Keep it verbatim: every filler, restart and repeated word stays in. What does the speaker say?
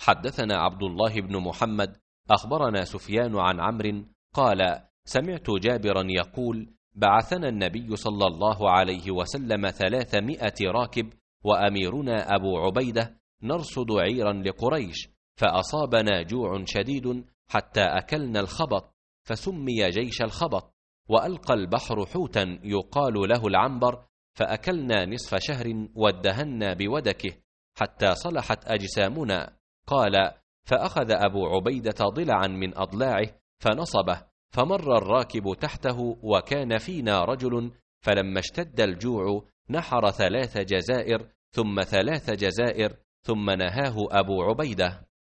حدثنا عبد الله بن محمد أخبرنا سفيان عن عمرو قال سمعت جابرا يقول بعثنا النبي صلى الله عليه وسلم ثلاثمائة راكب وأميرنا أبو عبيدة نرصد عيرا لقريش، فأصابنا جوع شديد حتى أكلنا الخبط فسمي جيش الخبط، وألقى البحر حوتا يقال له العنبر، فأكلنا نصف شهر وادهنا بودكه حتى صلحت أجسامنا. قال فأخذ أبو عبيدة ضلعا من أضلاعه فنصبه، فمر الراكب تحته وكان فينا رجل، فلما اشتد الجوع نحر ثلاث جزائر ثم ثلاث جزائر ثم نهاه أبو عبيدة.